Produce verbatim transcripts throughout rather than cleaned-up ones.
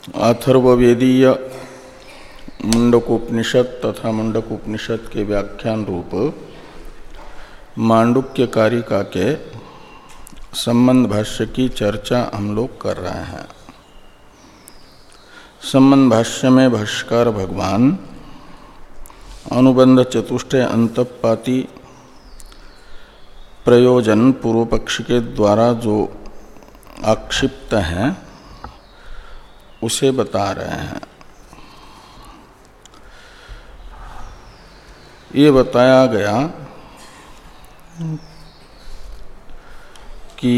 अथर्ववेदीय मुंडकोपनिषद तथा मुंडकोपनिषद के व्याख्यान रूप मांडुक्य कारिका के संबंध भाष्य की चर्चा हम लोग कर रहे हैं। संबंध भाष्य में भाष्यकार भगवान अनुबंध चतुष्टय अंतःपाती प्रयोजन पूर्व पक्ष के द्वारा जो आक्षिप्त हैं उसे बता रहे हैं। ये बताया गया कि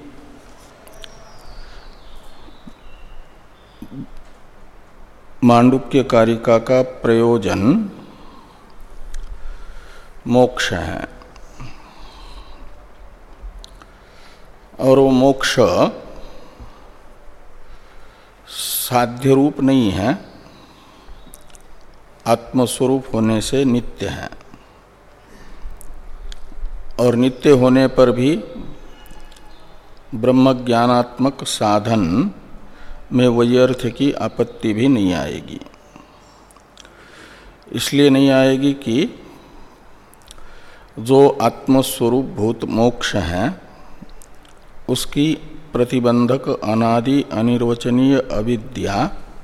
मांडुक्य कारिका का प्रयोजन मोक्ष है और वो मोक्ष साध्य रूप नहीं है, आत्मस्वरूप होने से नित्य है और नित्य होने पर भी ब्रह्मज्ञानात्मक साधन में वैयर्थ की आपत्ति भी नहीं आएगी। इसलिए नहीं आएगी कि जो आत्मस्वरूप भूत मोक्ष है उसकी प्रतिबंधक अनादि अनिर्वचनीय अविद्या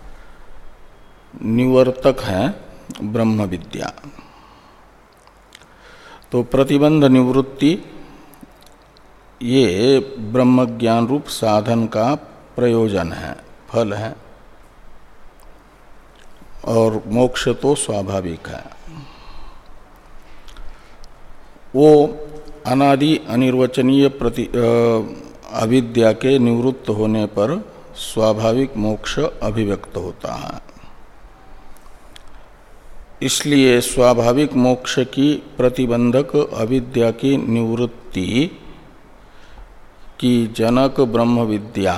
निवर्तक है ब्रह्म विद्या। तो प्रतिबंध निवृत्ति ये ब्रह्म ज्ञान रूप साधन का प्रयोजन है, फल है और मोक्ष तो स्वाभाविक है। वो अनादि अनिर्वचनीय प्रति अविद्या के निवृत्त होने पर स्वाभाविक मोक्ष अभिव्यक्त होता है। इसलिए स्वाभाविक मोक्ष की प्रतिबंधक अविद्या की निवृत्ति की जनक ब्रह्म विद्या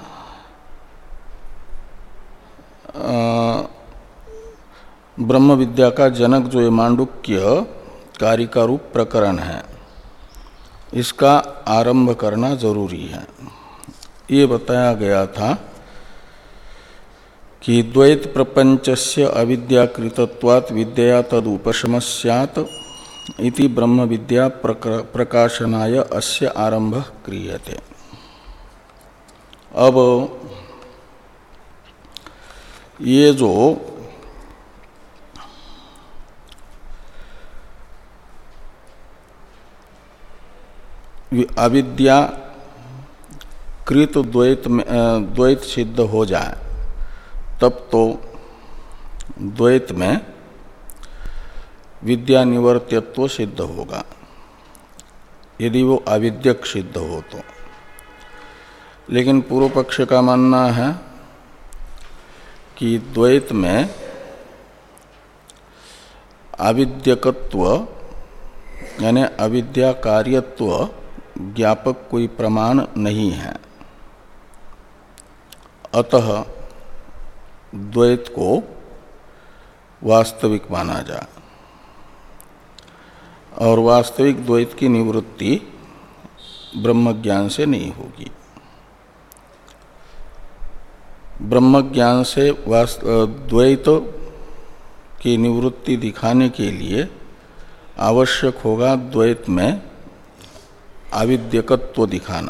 ब्रह्म विद्या का जनक जो ये मांडुक्य कारिका रूप प्रकरण है इसका आरंभ करना जरूरी है। ये बताया गया था कि द्वैत प्रपंचस्य अविद्याकृतत्वात् विद्या तद उपशमस्यात् इति ब्रह्म विद्या प्रकाशनाय अस्य आरंभ क्रियते। अब ये जो अविद्या कृत द्वैत में द्वैत सिद्ध हो जाए तब तो द्वैत में विद्या निवर्त्यत्व सिद्ध होगा, यदि वो अविद्यक सिद्ध हो तो। लेकिन पूर्व पक्ष का मानना है कि द्वैत में अविद्यकत्व यानी अविद्या कार्यत्व ज्ञापक कोई प्रमाण नहीं है, अतः द्वैत को वास्तविक माना जाए और वास्तविक द्वैत की निवृत्ति ब्रह्मज्ञान से नहीं होगी। ब्रह्मज्ञान से द्वैत की निवृत्ति दिखाने के लिए आवश्यक होगा द्वैत में अविद्यकत्व दिखाना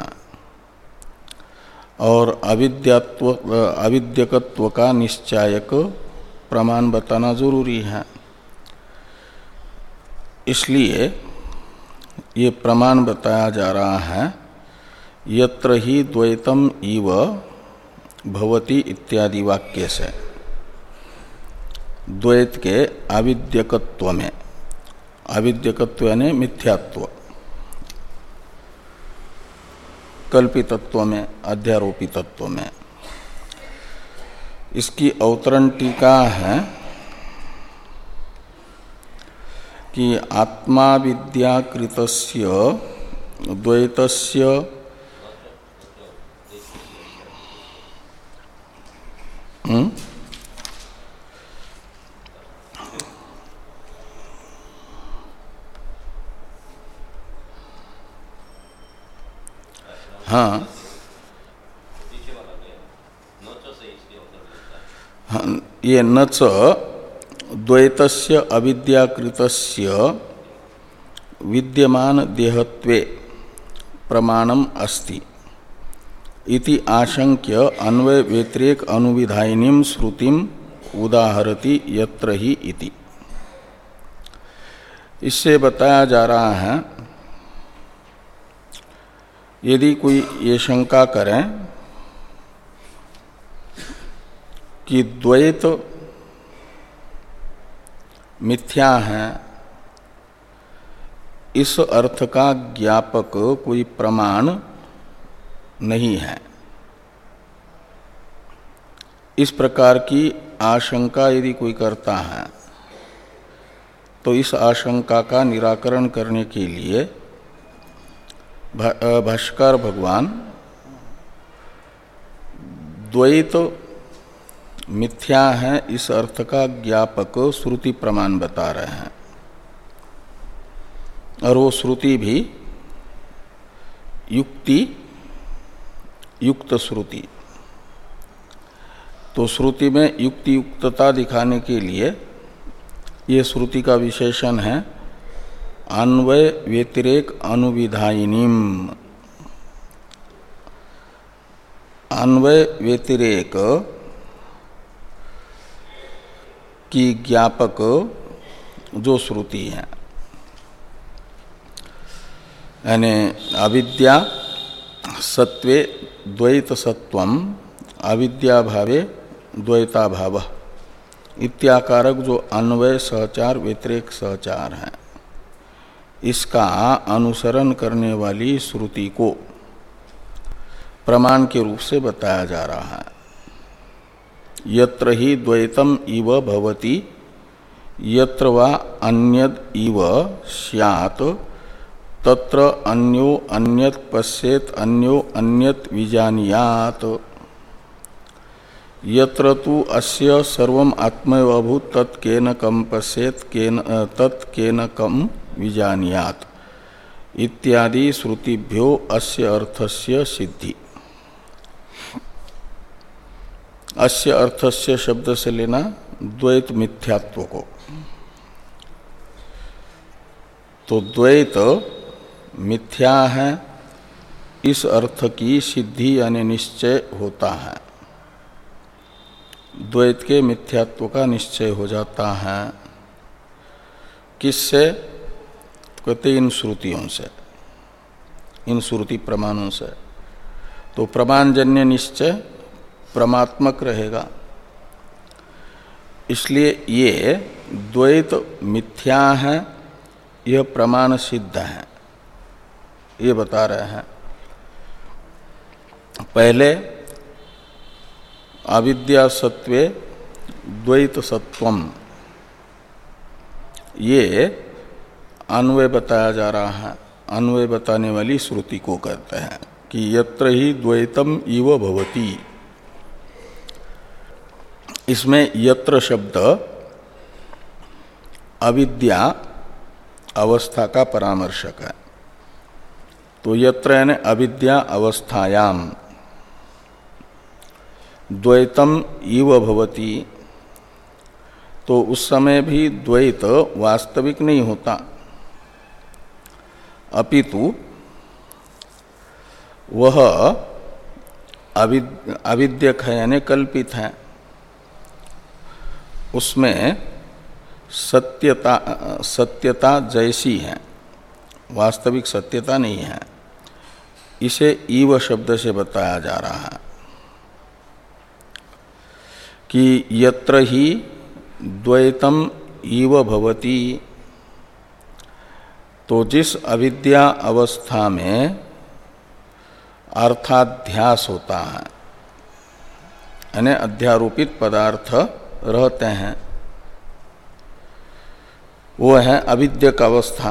और अविद्यात्व अविद्यकत्व का निश्चायक प्रमाण बताना जरूरी है। इसलिए ये प्रमाण बताया जा रहा है यत्र ही द्वैतम इव भवति इत्यादि वाक्य से द्वैत के अविद्यकत्व में, अविद्यकत्व यानी मिथ्यात्व, कल्पितत्व में, अध्यारोपितत्व में। इसकी अवतरण टीका है कि आत्मा विद्याकृतस्य द्वैतस्य हम्म हाँ ये न च द्वैतस्य अविद्याकृतस्य विद्यमान देहत्वे प्रमाणम अस्ति इति आशंक्य अन्वय व्यतिरेक अनुविधायिनीं श्रुतिम उदाहरति यत्र ही इति। इससे बताया जा रहा है, यदि कोई ये शंका करें कि द्वैत मिथ्या है, इस अर्थ का ज्ञापक कोई प्रमाण नहीं है, इस प्रकार की आशंका यदि कोई करता है तो इस आशंका का निराकरण करने के लिए भाष्कर भगवान द्वैत मिथ्या है इस अर्थ का ज्ञापक श्रुति प्रमाण बता रहे हैं, और वो श्रुति भी युक्ति युक्त श्रुति। तो श्रुति में युक्ति युक्तता दिखाने के लिए ये श्रुति का विशेषण है अन्वय व्यतिरेक अनुविधायिनीम। अन्वय व्यतिरेक की ज्ञापक जो श्रुति है, यानी अविद्या सत्वे द्वैत सत्वम अविद्या भावे द्वैता भाव इत्याकारक जो अन्वय सहचार व्यतिरेक सहचार है, इसका अनुसरण करने वाली श्रुति को प्रमाण के रूप से बताया जा रहा है। यत्र ही द्वैतम इव भवति यत्र वा अन्यद इव स्यात् तत्र अन्यो अन्यत पश्येत अन्यो अन्यत विजानीयात्। यत्र तु अस्य सर्वम आत्मैव अभूत तत् केन कम पश्येत केन तत् केन कम विजानीयात् इत्यादि श्रुतिभ्यो अस्य अर्थस्य सिद्धि। अस्य अर्थस्य शब्द से लेना द्वैत मिथ्यात्व को। तो द्वैत मिथ्या है इस अर्थ की सिद्धि यानी निश्चय होता है, द्वैत के मिथ्यात्व का निश्चय हो जाता है। किससे? कहते इन श्रुतियों से, इन श्रुति प्रमाणों से। तो प्रमाणजन्य निश्चय प्रमात्मक रहेगा, इसलिए ये द्वैत मिथ्या है यह प्रमाण सिद्ध है, ये बता रहे हैं। पहले अविद्या सत्वे द्वैत सत्वम, ये अन्वय बताया जा रहा है। अन्वय बताने वाली श्रुति को कहते हैं कि यत्र ही द्वैतम इव भवति। इसमें यत्र शब्द अविद्या अवस्था का परामर्शक है। तो यत्र यानी अविद्या अवस्थायाम द्वैतम इव भवति, तो उस समय भी द्वैत वास्तविक नहीं होता, अपितु वह अविद्यक है यानी कल्पित है। उसमें सत्यता सत्यता जैसी है, वास्तविक सत्यता नहीं है। इसे ईव शब्द से बताया जा रहा है कि यत्र ही द्वैतम ईव भवति। तो जिस अविद्या अवस्था में अर्थाध्यास होता है, यानी अध्यारोपित पदार्थ रहते हैं, वो है अविद्यक अवस्था।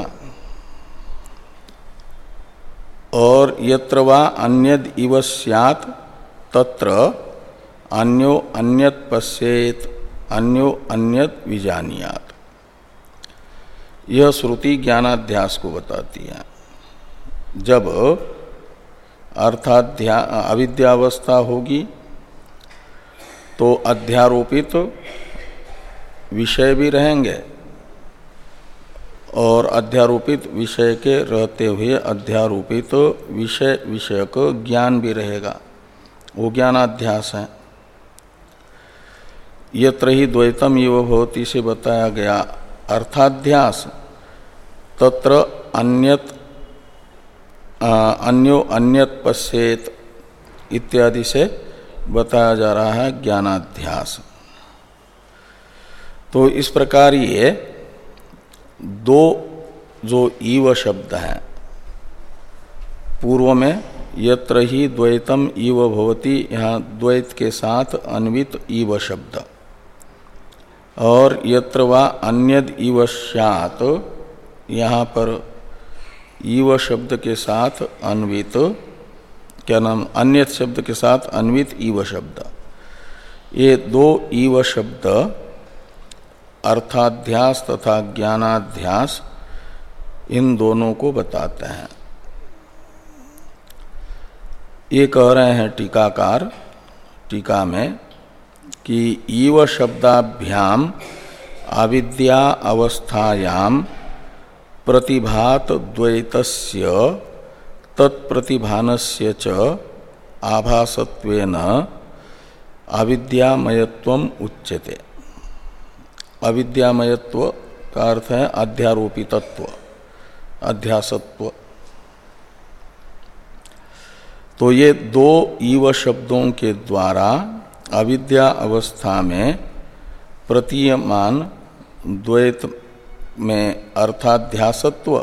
और यत्र वा अन्यद इव स्यात् तत्र अन्यो अन्यत पश्येत अन्यो अन्यत विजानीयात्। यह श्रुति ज्ञानाध्यास को बताती है। जब अर्थाध्या अविद्यावस्था होगी तो अध्यारोपित विषय भी रहेंगे और अध्यारोपित विषय के रहते हुए अध्यारोपित विषय विषयक ज्ञान भी रहेगा, वो ज्ञानाध्यास है। यत्र ही द्वैतम इव भवति से बताया गया अर्थाध्यास, तत्र अन्यत अन्यो अन्यत पश्येत इत्यादि से बताया जा रहा है ज्ञानाध्यास। तो इस प्रकार ये दो जो ईव शब्द हैं, पूर्व में यत्र ही द्वैतम ईव भवति, यहाँ द्वैत के साथ अन्वित ईव शब्द, और यत्र वा अन्यद ईव स्यात्, यहाँ पर ईव शब्द के साथ अन्वित, क्या नाम, अन्यत शब्द के साथ अन्वित ईव शब्द, ये दो ईव शब्द अर्थाध्यास तथा ज्ञानाध्यास इन दोनों को बताते हैं। ये कह रहे हैं टीकाकार टीका में कि ईव शब्दाभ्याम अविद्या अवस्थायाम प्रतिभात द्वैतस्य तत्प्रतिभानस्य च आभासत्वेन अविद्यामयत्वम उच्यते। अविद्यामयत्व का अर्थ है अध्यारोपितत्व, अध्यासत्व। तो ये दो ईव शब्दों के द्वारा अविद्या अवस्था में प्रतीयमान द्वैत में अर्थाध्यासत्व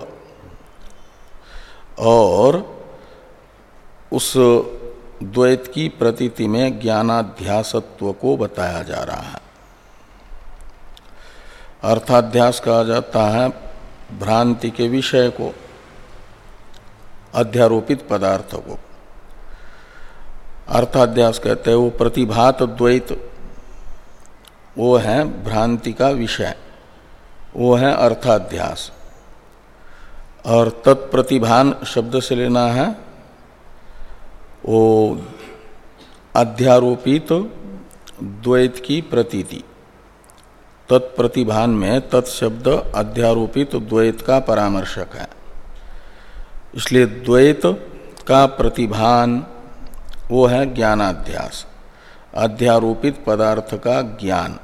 और उस द्वैत की प्रतीति में ज्ञानाध्यासत्व को बताया जा रहा है। अर्थाध्यास कहा जाता है भ्रांति के विषय को, अध्यारोपित पदार्थ को। अर्थाध्यास कहते हैं वो प्रतिभात द्वैत, वो है भ्रांति का विषय, वो है अर्थाध्यास। और तत्प्रतिभान शब्द से लेना है वो अध्यारोपित द्वैत की प्रतीति। तत्प्रतिभान में तत्शब्द अध्यारोपित द्वैत का परामर्शक है, इसलिए द्वैत का प्रतिभान वो है ज्ञानाध्यास, अध्यारोपित पदार्थ का ज्ञान,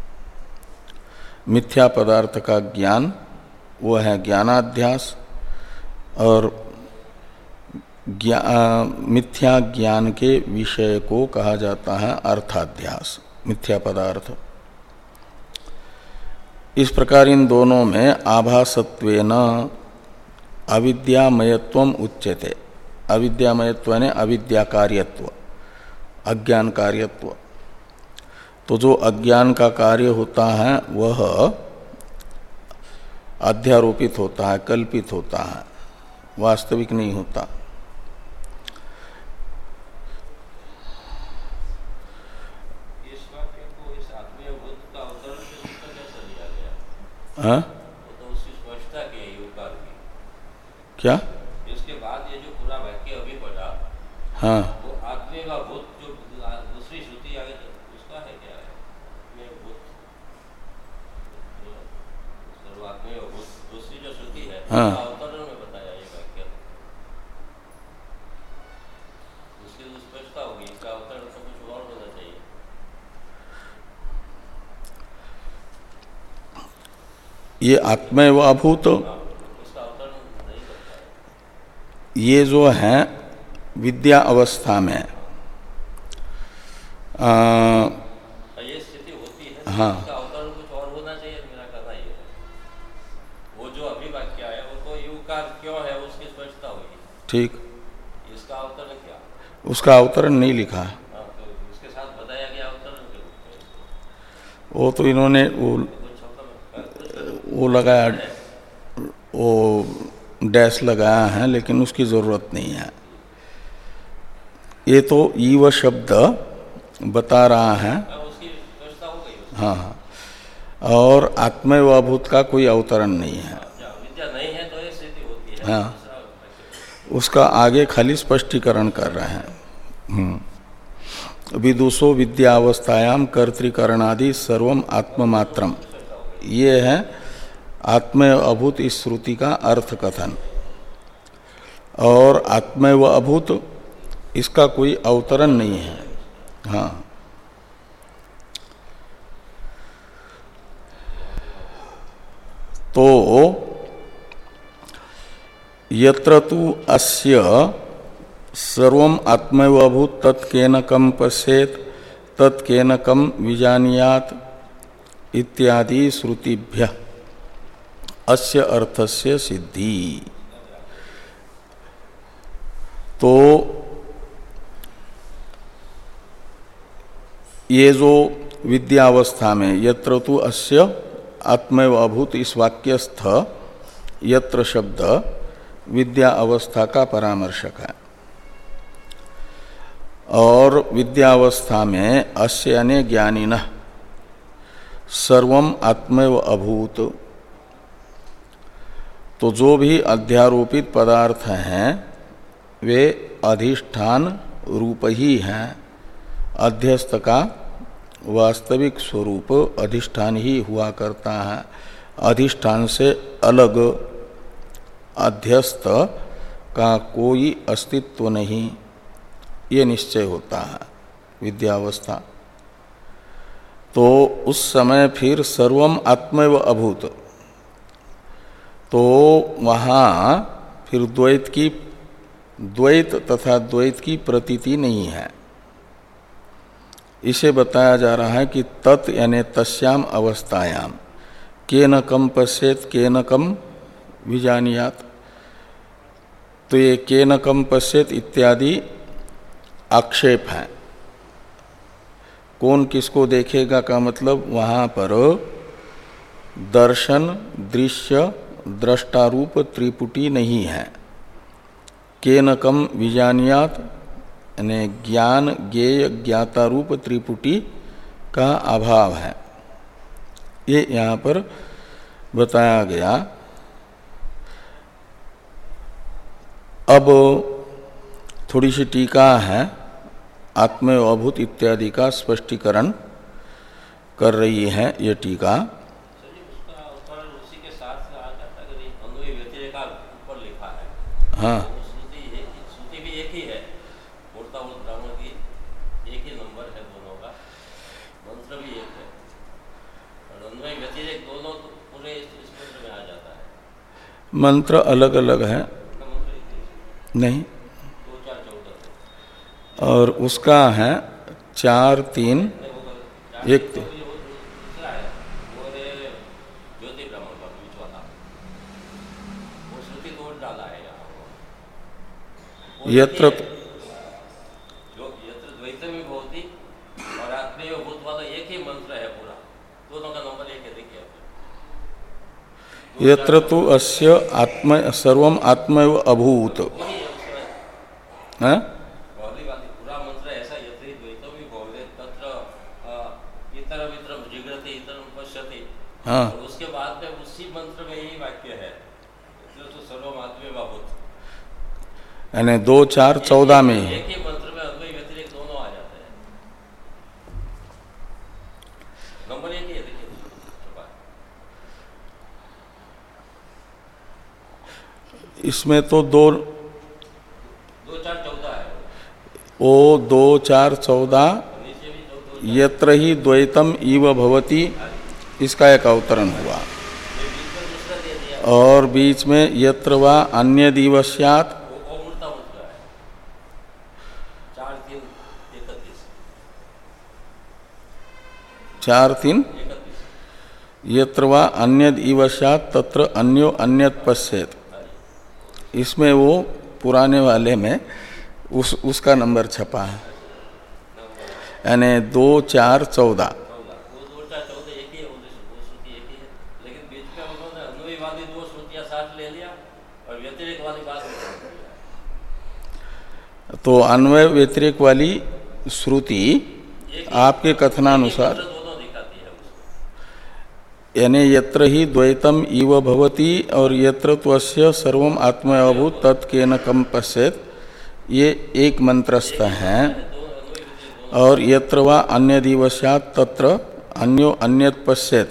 मिथ्या पदार्थ का ज्ञान वो है ज्ञानाध्यास, और ज्ञा, मिथ्या ज्ञान के विषय को कहा जाता है अर्थाध्यास, मिथ्या पदार्थ। इस प्रकार इन दोनों में आभासत्वेन अविद्यामयत्वम उच्यते। अविद्यामयत्व ने अविद्या कार्यत्व, अज्ञान कार्यत्व। तो जो अज्ञान का कार्य होता है वह अध्यारोपित होता है, कल्पित होता है, वास्तविक नहीं होता। इस वाक्य को इस आत्मीय भूत का अवतरण से उसका कैसे लिया गया? हाँ? तो उसकी स्पष्टता क्या है युवकार की? क्या? इसके बाद ये जो पूरा वाक्य अभी पढ़ा, हाँ, वो आत्मीय का भूत जो दूसरी श्रुति आगे उसका है क्या है? मैं भूत सर्वात्मीय भूत दूसरी जो श्रुति है, हाँ, अवतरण में बताया ये वाक्य, उसकी जो स्पष्टता होगी, इसका अवतरण तो कुछ और होना चाहिए। ये आत्मैव अभूत, उसका अवतरण नहीं करता है। ये जो है विद्या अवस्था में आ, ये स्थिति होती है, हाँ, इसका अवतरण कुछ और होना चाहिए, मेरा कहना ये है। वो जो अभी वाक्य है वो तो युवकार क्यों है उसकी स्पष्टता होगी। ठीक, इसका अवतरण क्या? उसका अवतरण नहीं लिखा है। हाँ, तो उसके साथ बताया गया अवतरण के रूप में। वो तो इन्होंने वो कुछ शब्द में वो लगाया, वो डैश लगाया है, लेकिन उसकी जरूरत नहीं है। ये तो ईव शब्द बता रहा है, उसकी स्पष्टता हो गई। हाँ हाँ, और आत्मैवाभूत का कोई अवतरण नहीं है। विद्या नहीं है तो ये स्थिति होती है। हाँ, उसका आगे खाली स्पष्टीकरण कर रहे हैं। हम्म विदुषो विद्यावस्थायाम कर्तृकरणादि सर्वम आत्ममात्रम, ये है आत्मैव अभूत इस श्रुति का अर्थ कथन। और आत्मैव अभूत इसका कोई अवतरण नहीं है। हाँ, तो यत्र तु अस्य सर्वम आत्मैव अभूत तत्केन कम पश्येत तत्केन कम विजानीयात इत्यादि श्रुतिभ्य अस्य अर्थस्य सिद्धि। तो ये जो विद्यावस्था में यत्र तु अस्य आत्मैव अभूत इस वाक्यस्थ यत्र शब्द विद्या अवस्था का परामर्शक है। और विद्यावस्था में अस्य यानी ज्ञानिनः सर्वम आत्मैव अभूत, तो जो भी अध्यारोपित पदार्थ हैं वे अधिष्ठान रूप ही हैं। अध्यस्त का वास्तविक स्वरूप अधिष्ठान ही हुआ करता है। अधिष्ठान से अलग अध्यस्त का कोई अस्तित्व नहीं, ये निश्चय होता है विद्यावस्था। तो उस समय फिर सर्वम आत्मैव अभूत, तो वहाँ फिर द्वैत की द्वैत तथा द्वैत की प्रतीति नहीं है। इसे बताया जा रहा है कि तत् यानी तस्याम अवस्थायाम केन कम पश्येत केन कम विजानीयात। तो ये केन कम पश्येत इत्यादि आक्षेप है। कौन किसको देखेगा का मतलब वहाँ पर दर्शन दृश्य द्रष्टारूप त्रिपुटी नहीं है। केन कम विजानीयात यानी ज्ञान ज्ञेय ज्ञाता रूप त्रिपुटी का अभाव है, ये यहाँ पर बताया गया। अब थोड़ी सी टीका है, आत्मैव अभूत इत्यादि का स्पष्टीकरण कर रही है ये टीका। हाँ, श्रुति भी एक ही है, मूर्ता मूर्त ब्राह्मण की एक ही नंबर है दोनों का, मंत्र भी एक है, और अन्वय व्यतिरेक दोनों तो पूरे इस मंत्र में आ जाता है। मंत्र अलग अलग है नहीं, दो चार चौदह और उसका है चार तीन एक तीन। यत्र जो यत्र द्वैतमी भवति और आत्मैव भूत वाला एक ही मंत्र है पूरा, दोनों का नंबर एक है। देखिए यत्र तु अस्य आत्म सर्वम आत्मैव अभूत, हैं? पूरा मंत्र ऐसा यत्र द्वैतमी भवति तत्र इतरम इतरम जिगृते इतरम पश्यति। हाँ, उसके बाद में उसी मंत्र में यही वाक्य है, यत्र तु सर्वम आत्मैव अभूत, यानी दो चार चौदह में एक ही मंत्र में अद्वैत व्यतिरेक दोनों आ जाते हैं। नंबर एक ही है, देखिए इसमें तो दो दो चार चौदह है। ओ दो चार चौदह यत्र ही द्वैतम इव भवति, इसका एक अवतरण हुआ। और बीच में यत्र वा अन्य दिव स्यात्, चार तीन यत्र वा अन्यद इव स्यात् तत्र अन्यो अन्यत पश्येत। इसमें वो पुराने वाले में उस उसका नंबर छपा है, यानी दो चार चौदह। तो अन्वय व्यतिरेक वाली श्रुति आपके कथनानुसार यानी यत्र ही द्वैतम इव भवति और यत्र त्वस्य सर्वम आत्मा अभूत तत्केन कम पश्येत, ये एक मंत्रस्थ हैं। और यत्र वा अन्य दिवस्यात् तत्र अन्यो अन्यत पश्येत,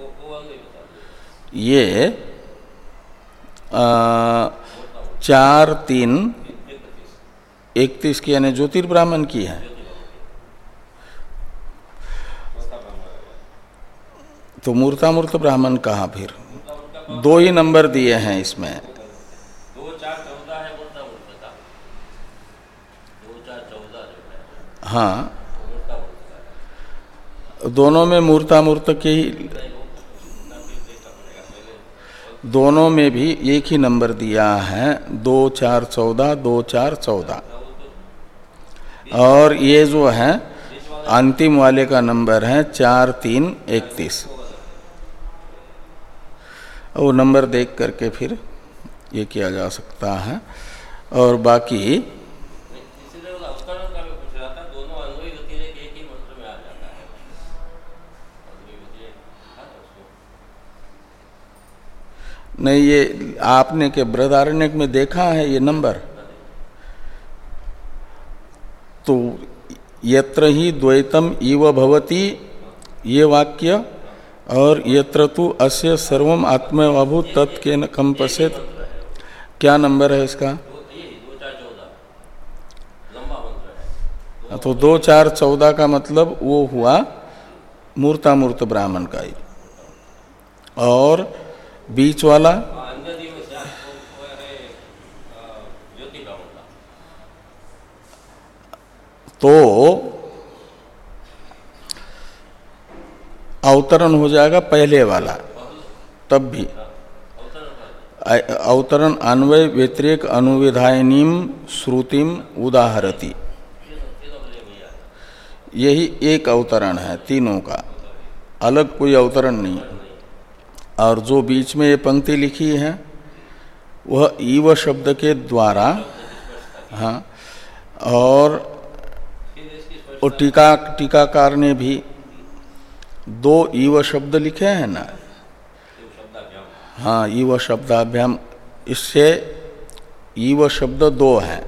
ये आ, चार तीन इकतीस की यानी ज्योतिर्ब्राह्मण की है। तो मूर्तामूर्त ब्राह्मण कहाँ फिर? दो ही नंबर दिए हैं इसमें। दो चार चौदह है मूर्तामूर्त का, दो चार चौदह जो है हाँ, दोनों में मूर्तामूर्त के ही, दोनों में भी एक ही नंबर दिया है, दो चार चौदह, दो चार चौदह। और ये जो है अंतिम वाले का नंबर है चार तीन इकतीस। वो नंबर देख करके फिर ये किया जा सकता है। और बाकी नहीं, ये आपने के बृहदारण्यक में देखा है ये नंबर? तो यत्र ही द्वैतम इव भवति ये वाक्य, और यत्र तु अस्य सर्वम आत्मैवाभूत तत्केन कंपसेत, क्या नंबर है इसका? तो दो चार चौदह का मतलब वो हुआ मूर्तामूर्त ब्राह्मण का ही। और बीच वाला तो अवतरण हो जाएगा पहले वाला, तब भी अवतरण अन्वय व्यतिरेक अनुविधायनीम श्रुतिम उदाहरति, यही एक अवतरण है तीनों का, अलग कोई अवतरण नहीं। और जो बीच में ये पंक्ति लिखी है वह ईव शब्द के द्वारा, हाँ, और और टीका टीकाकार ने भी दो ईव शब्द लिखे हैं ना, हाँ, ईव शब्दाभ्याम, इससे ईव शब्द दो हैं।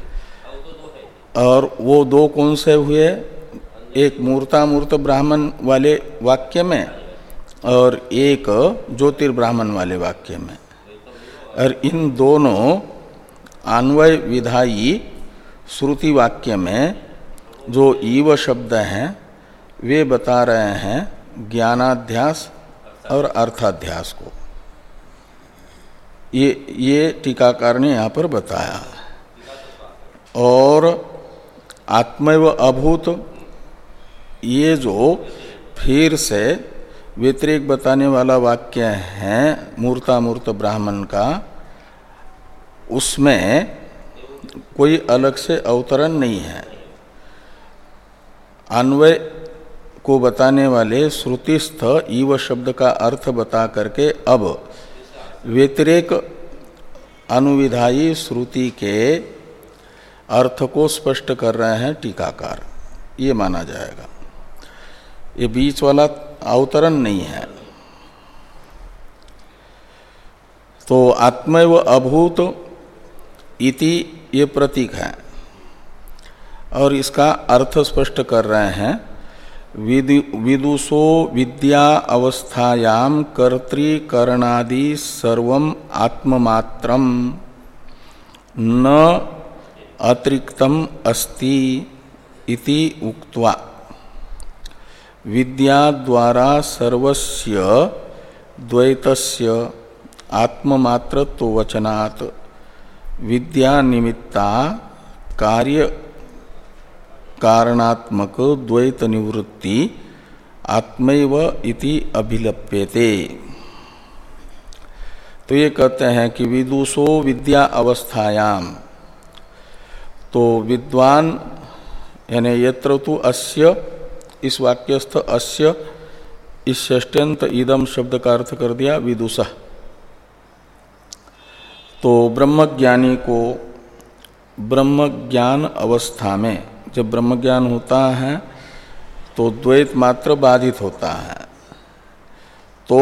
और वो दो कौन से हुए? एक मूर्तामूर्त ब्राह्मण वाले वाक्य में और एक ज्योतिर्ब्राह्मण वाले वाक्य में। और इन दोनों अन्वय विधायी श्रुति वाक्य में जो ईव शब्द हैं वे बता रहे हैं ज्ञानाध्यास और अर्थाध्यास को। ये ये टीकाकार ने यहाँ पर बताया। और आत्मैव अभूत, ये जो फिर से व्यतिरेक बताने वाला वाक्य है मूर्तामूर्त ब्राह्मण का, उसमें कोई अलग से अवतरण नहीं है। अन्वय को बताने वाले श्रुतिस्थ ईव शब्द का अर्थ बता करके अब व्यतिरेक अनुविधायी श्रुति के अर्थ को स्पष्ट कर रहे हैं टीकाकार, ये माना जाएगा। ये बीच वाला अवतरण नहीं है। तो आत्मैव अभूत इति ये प्रतीक है, और इसका अर्थ स्पष्ट कर रहे हैं। विदुषो विद्या अवस्थायाम कर्तृकरणादि सर्वम आत्ममात्रम न अतिरिक्तम अस्ति इति उक्त्वा विद्या द्वारा सर्वस्य द्वैतस्य आत्ममात्रत्व वचनात् विद्या निमित्ता कार्य कारणात्मक द्वैत निवृत्ति आत्मैव इति अभिलप्यते। तो ये कहते हैं कि विदुषो विद्या अवस्थायाम, तो विद्वान यानी यत्र तु अस्य, इस वाक्यस्थ अस्य, इस षष्ट्यंत इदम शब्द का अर्थ कर दिया विदुषः। तो ब्रह्मज्ञानी को ब्रह्म ज्ञान अवस्था में, जब ब्रह्म ज्ञान होता है तो द्वैत मात्र बाधित होता है, तो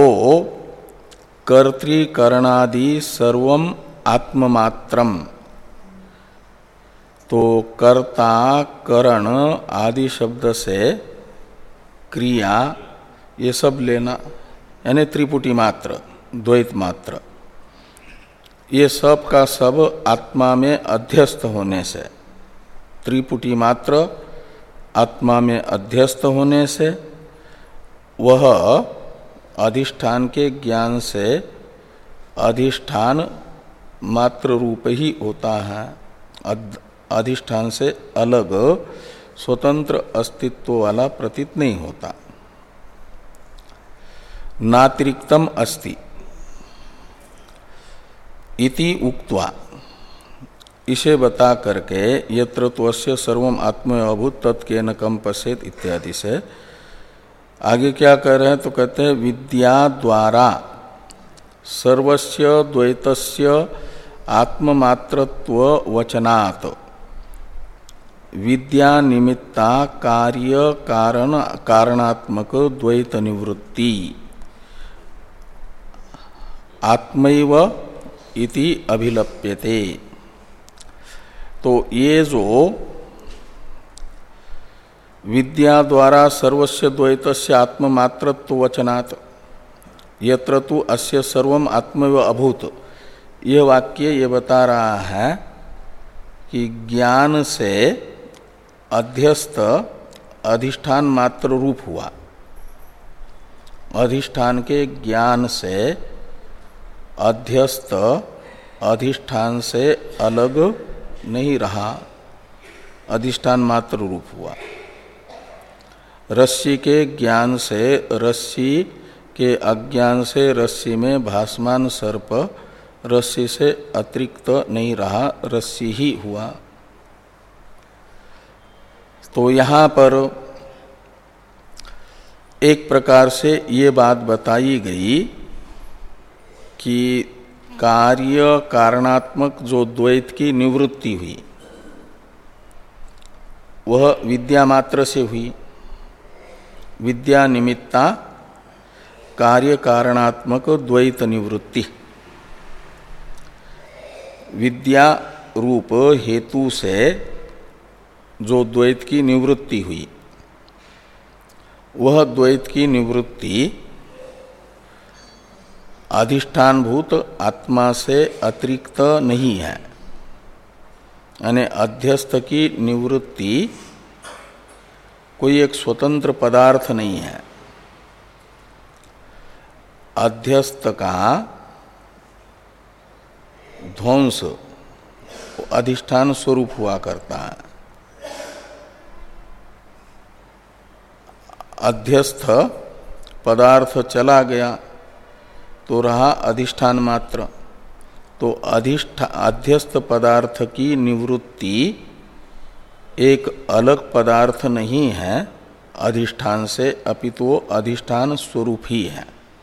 कर्तृकरणादि सर्वम आत्ममात्रम, तो कर्ता करण आदि शब्द से क्रिया ये सब लेना, यानी त्रिपुटी मात्र, द्वैत मात्र, ये सब का सब आत्मा में अध्यस्त होने से, त्रिपुटी मात्र आत्मा में अध्यस्त होने से वह अधिष्ठान के ज्ञान से अधिष्ठान मात्र रूप ही होता है, अधिष्ठान से अलग स्वतंत्र अस्तित्व वाला प्रतीत नहीं होता। नातिरिक्तम अस्ति इति उक्त्वा, इसे बता करके यत्र त्वस्य सर्वम आत्मैवाभूत तत्केन कम पश्येत इत्यादि से आगे क्या कह रहे हैं, तो कहते हैं विद्या द्वारा सर्वस्य द्वैतस्य आत्ममात्रत्व वचनात् विद्या निमित्ता कार्य कारण कारणात्मक द्वैत निवृत्ति आत्मैव इति अभिलप्यते। तो ये जो विद्या द्वारा सर्वस्य द्वैतस्य आत्ममात्रत्व वचनात् यत्र तु अस्य सर्वम आत्मैव अभूत, यह वाक्य ये बता रहा है कि ज्ञान से अध्यस्त अधिष्ठान मात्र रूप हुआ, अधिष्ठान के ज्ञान से अध्यस्त अधिष्ठान से अलग नहीं रहा, अधिष्ठान मात्र रूप हुआ। रस्सी के ज्ञान से, रस्सी के अज्ञान से रस्सी में भासमान सर्प रस्सी से अतिरिक्त नहीं रहा, रस्सी ही हुआ। तो यहाँ पर एक प्रकार से ये बात बताई गई कि कार्य कारणात्मक जो द्वैत की निवृत्ति हुई वह विद्या मात्र से हुई। विद्या निमित्ता कार्य कारणात्मक द्वैत निवृत्ति, विद्या रूप हेतु से जो द्वैत की निवृत्ति हुई वह द्वैत की निवृत्ति अधिष्ठानभूत आत्मा से अतिरिक्त नहीं है, यानी अध्यस्त की निवृत्ति कोई एक स्वतंत्र पदार्थ नहीं है। अध्यस्त का ध्वंस अधिष्ठान स्वरूप हुआ करता है। अध्यस्थ पदार्थ चला गया तो रहा अधिष्ठान मात्र। तो अधिष्ठा अध्यस्थ पदार्थ की निवृत्ति एक अलग पदार्थ नहीं है अधिष्ठान से, अपितु वो अधिष्ठान स्वरूप ही है।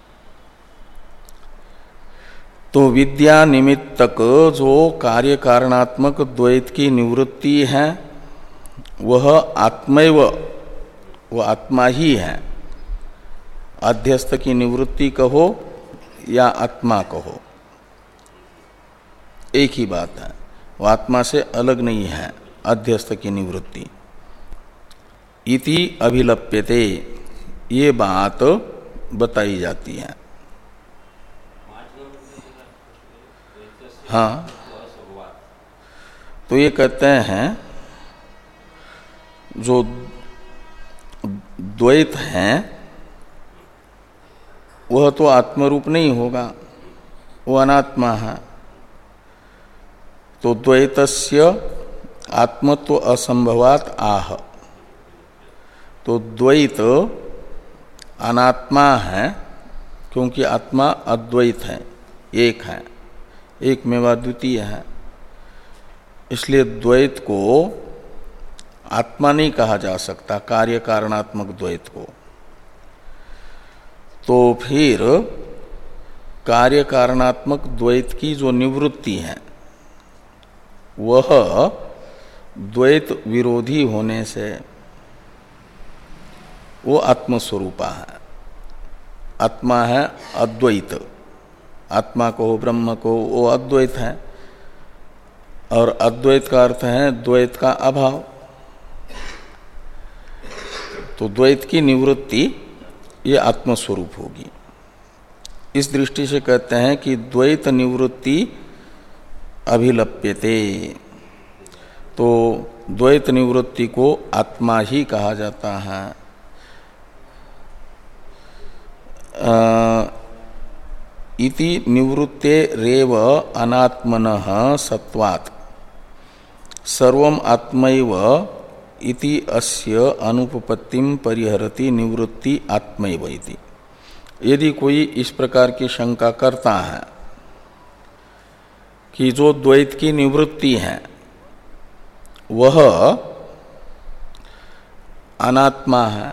तो विद्या निमित्तक जो कार्य कारणात्मक द्वैत की निवृत्ति है वह आत्मैव, वह आत्मा ही है। अध्यस्थ की निवृत्ति कहो या आत्मा कहो, एक ही बात है, वह आत्मा से अलग नहीं है अध्यस्थ की निवृत्ति। इति अभिलप्यते, ये बात बताई जाती है। हाँ, तो ये कहते हैं जो द्वैत हैं वह तो आत्मरूप नहीं होगा, वो अनात्मा है। तो द्वैतस्य आत्मत्व असंभवात आह, तो द्वैत अनात्मा है क्योंकि आत्मा अद्वैत है, एक है, एक मेवा द्वितीय है। इसलिए द्वैत को आत्मा नहीं कहा जा सकता, कार्य कारणात्मक द्वैत को। तो फिर कार्य कारणात्मक द्वैत की जो निवृत्ति है वह द्वैत विरोधी होने से वो आत्मस्वरूपा है। आत्मा है अद्वैत, आत्मा को ब्रह्म को वो अद्वैत है, और अद्वैत का अर्थ है द्वैत का अभाव। तो द्वैत की निवृत्ति ये आत्मस्वरूप होगी। इस दृष्टि से कहते हैं कि द्वैत निवृत्ति अभिलप्यते। तो द्वैत निवृत्ति को आत्मा ही कहा जाता है। इति निवृत्ते रेव अनात्मनः सत्वात् सर्वम आत्मैव इति अस्य अनुपपत्तिम परिहरति निवृत्ति आत्मैव इति। यदि कोई इस प्रकार की शंका करता है कि जो द्वैत की निवृत्ति है वह अनात्मा है,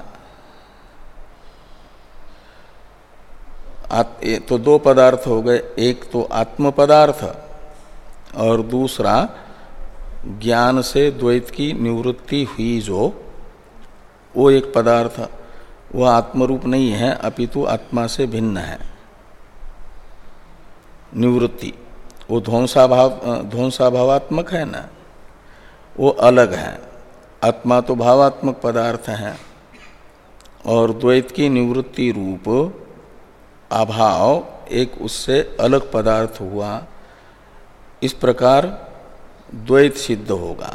तो दो पदार्थ हो गए, एक तो आत्म पदार्थ और दूसरा ज्ञान से द्वैत की निवृत्ति हुई जो वो एक पदार्थ, वह आत्मरूप नहीं है अपितु आत्मा से भिन्न है। निवृत्ति वो ध्वंसाभाव ध्वंसाभावात्मक है ना, वो अलग है। आत्मा तो भावात्मक पदार्थ है और द्वैत की निवृत्ति रूप अभाव एक उससे अलग पदार्थ हुआ। इस प्रकार द्वैत सिद्ध होगा।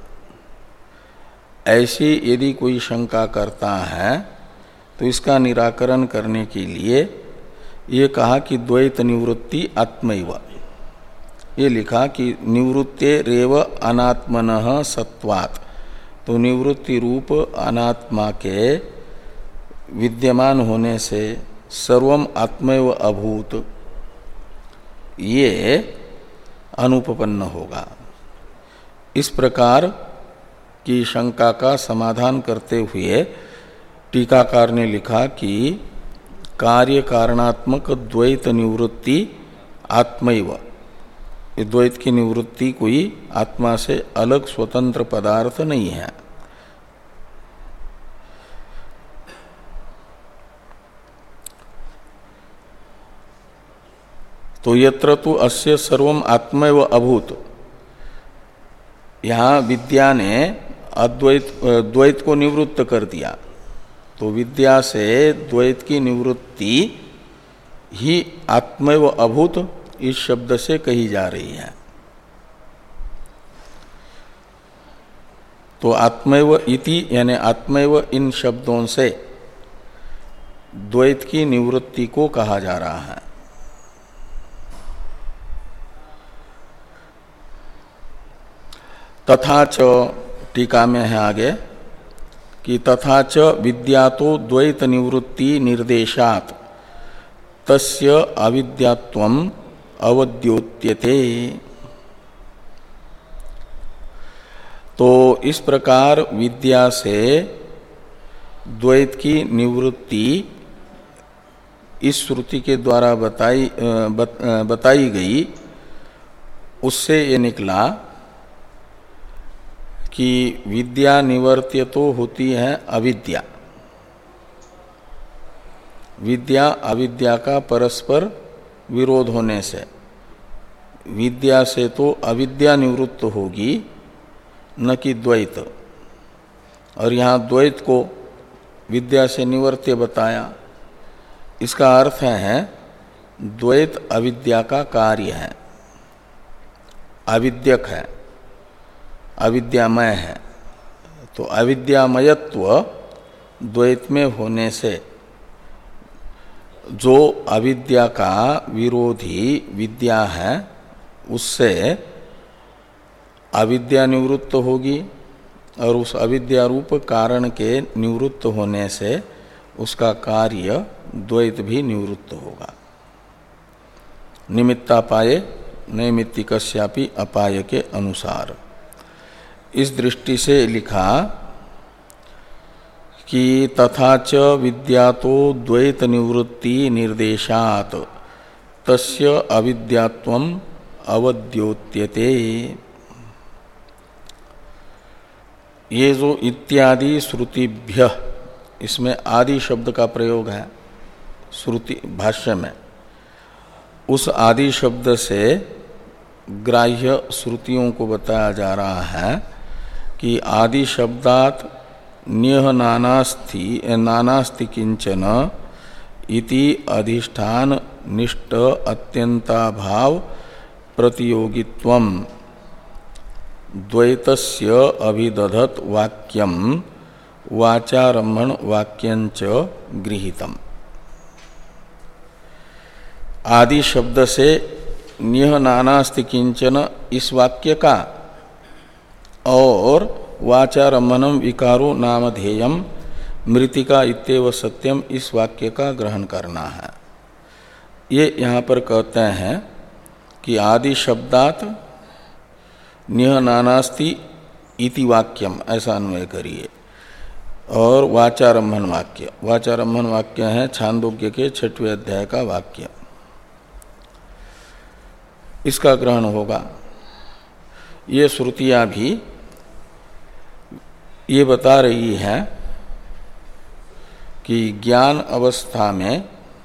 ऐसी यदि कोई शंका करता है तो इसका निराकरण करने के लिए ये कहा कि द्वैत निवृत्ति आत्मैव। ये लिखा कि निवृत्ते रेव अनात्मनः सत्वात्। तो निवृत्ति रूप अनात्मा के विद्यमान होने से सर्वम आत्मैव अभूत, ये अनुपपन्न होगा। इस प्रकार की शंका का समाधान करते हुए टीकाकार ने लिखा कि कार्य कारणात्मक द्वैत निवृत्ति आत्मैव। ये द्वैत की निवृत्ति कोई आत्मा से अलग स्वतंत्र पदार्थ नहीं है। तो यत्र तु अस्य सर्वम आत्मैव अभूत, यहाँ विद्या ने अद्वैत द्वैत को निवृत्त कर दिया। तो विद्या से द्वैत की निवृत्ति ही आत्मैव अभूत इस शब्द से कही जा रही है। तो आत्मैव इति यानी आत्मैव इन शब्दों से द्वैत की निवृत्ति को कहा जा रहा है। तथा च टीका में है आगे कि तथा च विद्या तो द्वैत निवृत्ति निर्देशात् तस्य अविद्यात्वम् अवद्योत्यते। तो इस प्रकार विद्या से द्वैत की निवृत्ति इस श्रुति के द्वारा बताई बत, बताई गई, उससे ये निकला कि विद्या निवर्त्य तो होती है अविद्या। विद्या अविद्या का परस्पर विरोध होने से विद्या से तो अविद्या निवृत्त होगी, न कि द्वैत। और यहाँ द्वैत को विद्या से निवर्त्य बताया। इसका अर्थ है द्वैत अविद्या का कार्य है, अविद्यक है, अविद्यामय है। तो अविद्यामयत्व द्वैत में होने से जो अविद्या का विरोधी विद्या है उससे अविद्या निवृत्त होगी और उस अविद्या रूप कारण के निवृत्त होने से उसका कार्य द्वैत भी निवृत्त होगा। निमित्तापाये नैमित्तिकस्यापि अपाय के अनुसार। इस दृष्टि से लिखा कि तथा च विद्या तो द्वैत निवृत्ति निर्देशात् तस्य अविद्यात्वम् अवद्योत्यते। ये जो इत्यादि श्रुतिभ्य, इसमें आदि शब्द का प्रयोग है श्रुति भाष्य में। उस आदि शब्द से ग्राह्य श्रुतियों को बताया जा रहा है कि आदि शब्दात न्यह नानास्ति नानास्ति किंचन इति अधिष्ठान निष्ठ अत्यंताभाव प्रतियोगित्वम द्वैतस्य अभिदधत वाक्यम वाचारम्भण वाक्यंच गृहीतम। आदि शब्द से न्यह नानास्ति किंचन इस वाक्य का और वाचारम्भनम विकारो नामधेयम मृतिका इत्येव सत्यम इस वाक्य का ग्रहण करना है। ये यहाँ पर कहते हैं कि आदि शब्दात न्यह नानास्ति इति वाक्यम ऐसा अन्वय करिए। और वाचारम्भन वाक्य, वाचारम्भन वाक्य है छांदोग्य के छठवें अध्याय का वाक्य, इसका ग्रहण होगा। ये श्रुतियां भी ये बता रही है कि ज्ञान अवस्था में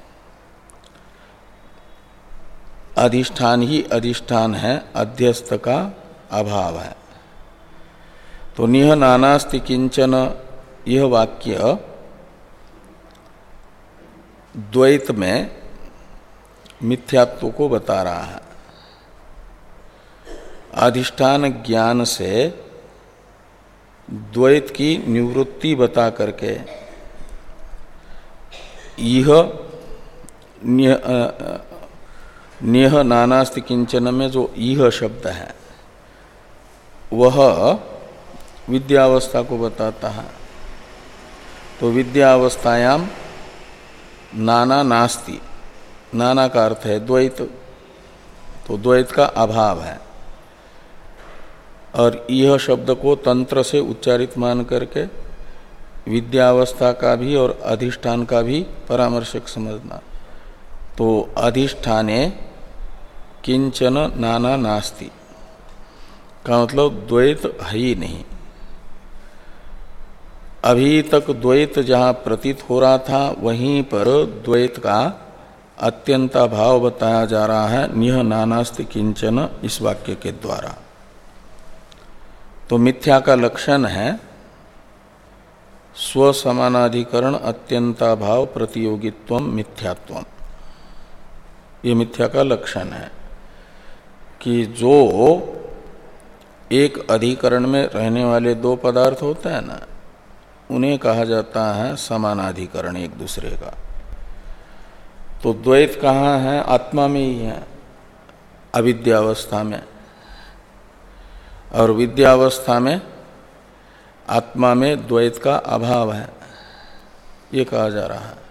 अधिष्ठान ही अधिष्ठान है, अध्यस्त का अभाव है। तो निह नानास्ति किंचन यह वाक्य द्वैत में मिथ्यात्व को बता रहा है। अधिष्ठान ज्ञान से द्वैत की निवृत्ति बता करके यह न्यह नानास्ति किंचन में जो यह शब्द है वह विद्यावस्था को बताता है। तो विद्यावस्थायाम नाना नास्ति, नाना का अर्थ है द्वैत, तो द्वैत का अभाव है। और यह शब्द को तंत्र से उच्चारित मान करके विद्यावस्था का भी और अधिष्ठान का भी परामर्शक समझना। तो अधिष्ठाने किंचन नाना नास्ति का मतलब द्वैत है ही नहीं। अभी तक द्वैत जहाँ प्रतीत हो रहा था वहीं पर द्वैत का अत्यंताभाव बताया जा रहा है निह नानास्ति किंचन इस वाक्य के द्वारा। तो मिथ्या का लक्षण है स्वसमानाधिकरण अत्यंताभाव प्रतियोगित्वम मिथ्यात्वम। ये मिथ्या का लक्षण है कि जो एक अधिकरण में रहने वाले दो पदार्थ होते हैं ना, उन्हें कहा जाता है समानाधिकरण एक दूसरे का। तो द्वैत कहाँ है? आत्मा में ही है, अविद्यावस्था में। और विद्यावस्था में आत्मा में द्वैत का अभाव है, ये कहा जा रहा है।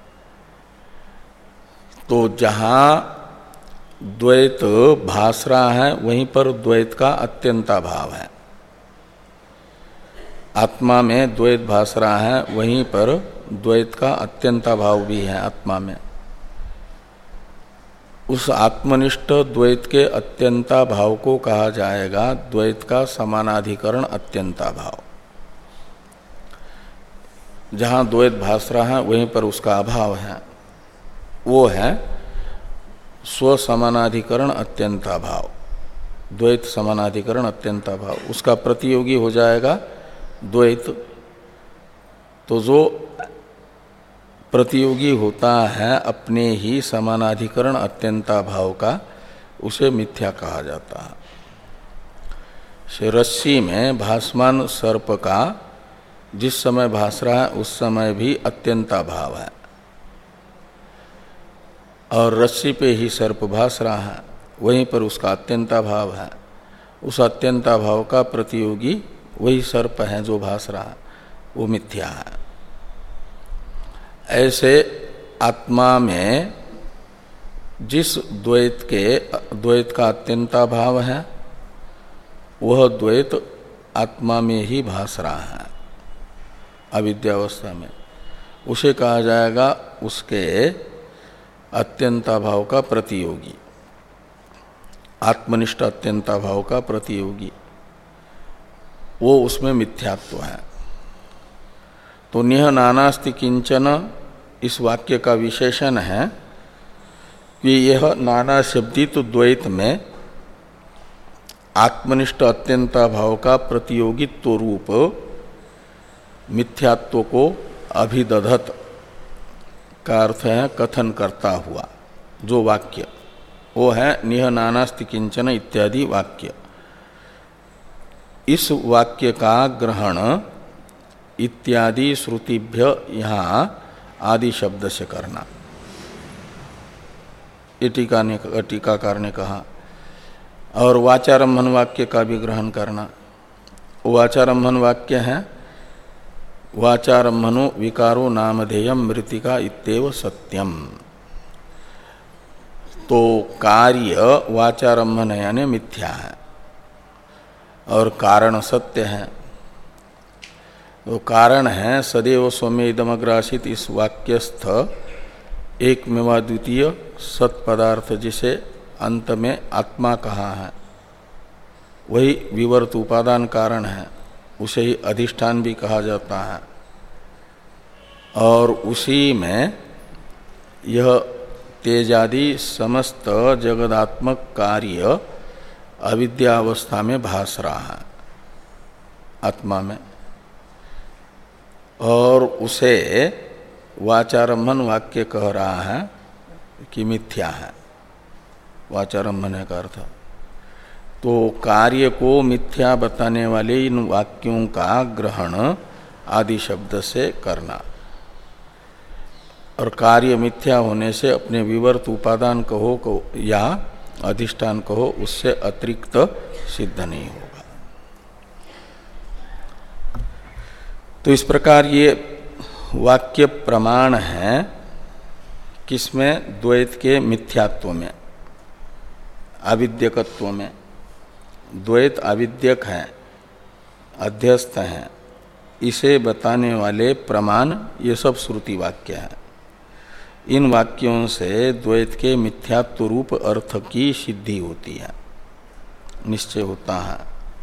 तो जहाँ द्वैत भास रहा है वहीं पर द्वैत का अत्यंताभाव है। आत्मा में द्वैत भास रहा है वहीं पर द्वैत का अत्यंताभाव भी है आत्मा में। उस आत्मनिष्ठ द्वैत के अत्यंताभाव को कहा जाएगा द्वैत का समानाधिकरण अत्यंताभाव। जहाँ द्वैत भास रहा है वहीं पर उसका अभाव है, वो है स्वसमानाधिकरण अत्यंताभाव, द्वैत समानाधिकरण अत्यंताभाव। उसका प्रतियोगी हो जाएगा द्वैत। तो जो प्रतियोगी होता है अपने ही समानाधिकरण अत्यंताभाव का, उसे मिथ्या कहा जाता है। रस्सी में भासमान सर्प का जिस समय भास रहा है उस समय भी अत्यंताभाव है, और रस्सी पे ही सर्प भास रहा है वहीं पर उसका अत्यंताभाव है। उस अत्यंताभाव का प्रतियोगी वही सर्प है जो भास रहा है, वो मिथ्या है। ऐसे आत्मा में जिस द्वैत के द्वैत का अत्यंताभाव है वह द्वैत आत्मा में ही भास रहा है अविद्यावस्था में, उसे कहा जाएगा उसके अत्यंताभाव का प्रतियोगी, आत्मनिष्ठ अत्यंताभाव का प्रतियोगी, वो उसमें मिथ्यात्व है। तो निह नानास्ति किंचन इस वाक्य का विशेषण है कि यह नाना शब्दित द्वैत में आत्मनिष्ठ अत्यंताभाव का प्रतियोगित्व रूप मिथ्यात्व को अभिदधत का अर्थ है कथन करता हुआ जो वाक्य, वो है निह नानास्ति किंचन इत्यादि वाक्य। इस वाक्य का ग्रहण इत्यादि श्रुतिभ्य यहाँ आदि शब्द से करना, ये टीका ने टीकाकार ने कहा। और वाचारंभन वाक्य का भी ग्रहण करना। वाचारंभन वाक्य है वाचारंभनो विकारो नामधेयम मृतिका इत्येव सत्यम। तो कार्य वाचारंभन है यानी मिथ्या है और कारण सत्य है। तो कारण है सदैव सौम्य इदमग्रासित इस वाक्यस्थ एक मेवा द्वितीय सत्पदार्थ जिसे अंत में आत्मा कहा है, वही विवर्त उपादान कारण है, उसे ही अधिष्ठान भी कहा जाता है। और उसी में यह तेजादि समस्त जगदात्मक कार्य अविद्यावस्था में भास रहा है आत्मा में, और उसे वाचारंभन वाक्य कह रहा है कि मिथ्या है। वाचारंभन का अर्थ तो कार्य को मिथ्या बताने वाले इन वाक्यों का ग्रहण आदि शब्द से करना। और कार्य मिथ्या होने से अपने विवर्त उपादान कहो को या अधिष्ठान कहो, उससे अतिरिक्त सिद्ध नहीं होगा। तो इस प्रकार ये वाक्य प्रमाण है किसमें? द्वैत के मिथ्यात्व में, अविद्यकत्व में। द्वैत अविद्यक है, अध्यस्त है, इसे बताने वाले प्रमाण ये सब श्रुति वाक्य हैं। इन वाक्यों से द्वैत के मिथ्यात्व रूप अर्थ की सिद्धि होती है, निश्चय होता है।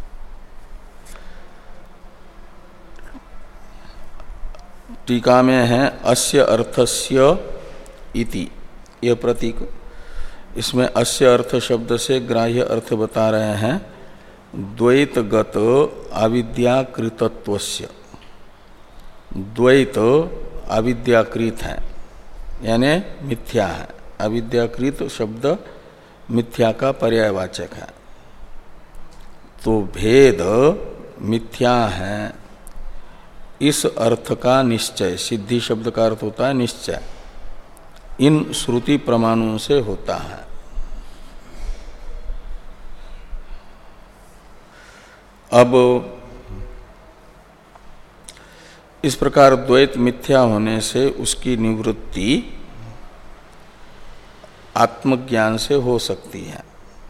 टीका में है अस्य अर्थस्य इति यह प्रतीक। इसमें अस्य अर्थ शब्द से ग्राह्य अर्थ बता रहे हैं द्वैतगत अविद्याकृतत्वस्य। द्वैत अविद्याकृत है यानी मिथ्या है। अविद्याकृत शब्द मिथ्या का पर्यायवाचक है। तो भेद मिथ्या है, इस अर्थ का निश्चय, सिद्धि शब्द का अर्थ होता है निश्चय, इन श्रुति प्रमाणों से होता है। अब इस प्रकार द्वैत मिथ्या होने से उसकी निवृत्ति आत्मज्ञान से हो सकती है,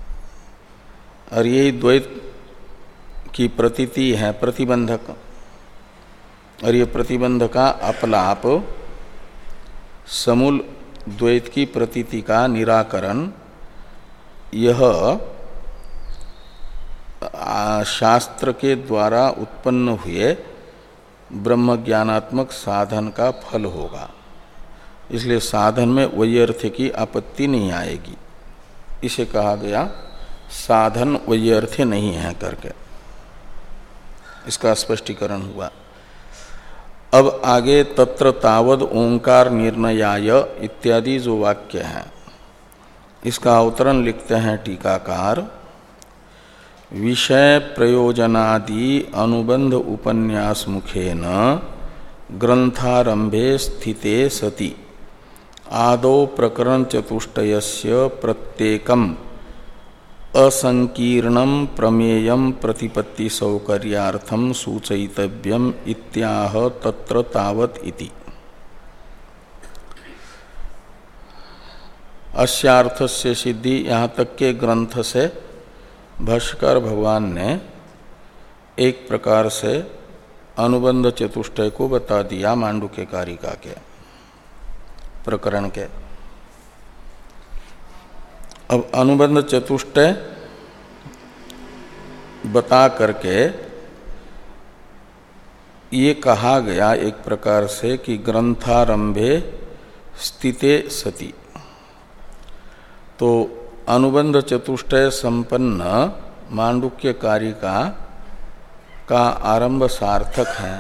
और यही द्वैत की प्रतीति है प्रतिबंधक। और ये प्रतिबंध का अपलाप समूल द्वैत की प्रतीति का निराकरण, यह शास्त्र के द्वारा उत्पन्न हुए ब्रह्म ज्ञानात्मक साधन का फल होगा। इसलिए साधन में वैयर्थ्य की आपत्ति नहीं आएगी। इसे कहा गया साधन वैयर्थ्य नहीं है करके, इसका स्पष्टीकरण हुआ। अब आगे तत्र तावद ओंकार निर्णयाय इत्यादि जो वाक्य है, इसका अवतरण लिखते हैं टीकाकार। विषय प्रयोजनादि अनुबंध उपन्यास मुखेन ग्रंथारंभे स्थिते सति आदौ प्रकरण चतुष्टयस्य प्रत्येकम असंकीर्णम प्रमेयम प्रतिपत्ति सौकर्यार्थम सूचयितव्यम इत्याह तत्र तावत इति। अस्यार्थस्य सिद्धि यहाँ तक के ग्रंथ से भाष्यकार भगवान ने एक प्रकार से अनुबंध चतुष्टय को बता दिया मांडुक्य कारिका के प्रकरण के। अब अनुबंध चतुष्टय बता करके ये कहा गया एक प्रकार से कि ग्रंथारंभे स्थिते सति। तो अनुबंध चतुष्टय संपन्न मांडुक्य कारिका का आरंभ सार्थक है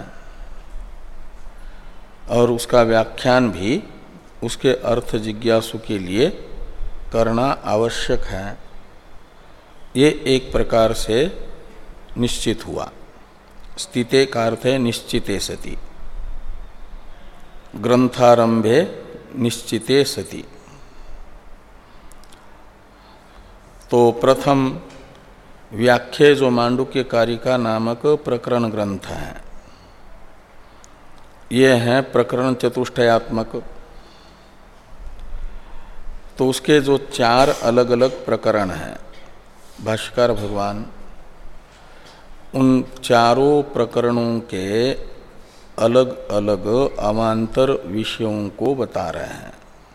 और उसका व्याख्यान भी उसके अर्थ जिज्ञासु के लिए करना आवश्यक है, ये एक प्रकार से निश्चित हुआ। स्थिते का अर्थ है निश्चिते सति, ग्रंथारंभे निश्चिते सति। तो प्रथम व्याख्या जो मांडुक्य कारिका नामक प्रकरण ग्रंथ है, ये है प्रकरण चतुष्टयात्मक। तो उसके जो चार अलग अलग प्रकरण हैं, भाष्यकार भगवान उन चारों प्रकरणों के अलग अलग अवान्तर विषयों को बता रहे हैं।